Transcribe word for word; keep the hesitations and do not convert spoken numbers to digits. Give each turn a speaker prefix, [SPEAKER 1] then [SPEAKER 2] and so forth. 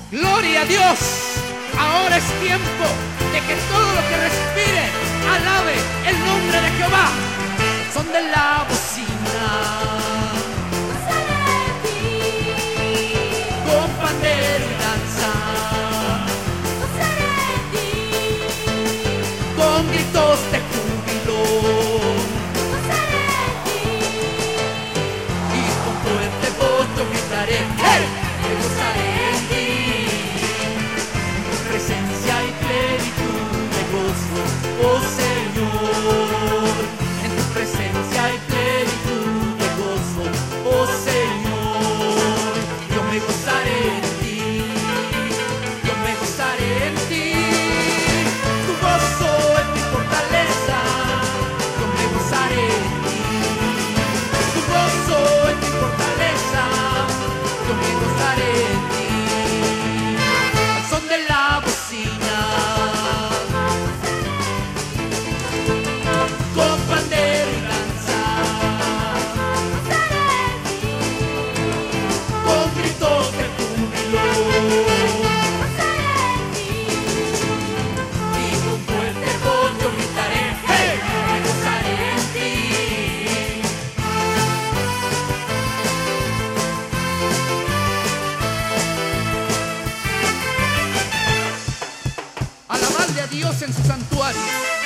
[SPEAKER 1] Gloria a Dios. Ahora es tiempo de que todo lo que respire alabe el nombre de Jehová. Son de la bocina, con pandero y danza, con gritos de júbilo y con fuerte voz yo gritaré: ¡hey! Me gozaré en ti, en tu presencia y plenitud de gozo, oh Señor, en tu presencia y plenitud de gozo, oh Señor. Yo me gozaré en ti, yo me gozaré en ti, tu gozo es mi fortaleza. Yo me gozaré en ti, tu gozo es mi fortaleza. Yo me gozaré en ti, al son de la bocina, con pandero y danza, con gritos de júbilo y con fuerte voz yo gritaré: ¡hey! Me gozaré en ti. Alabarle a Dios en su santuario.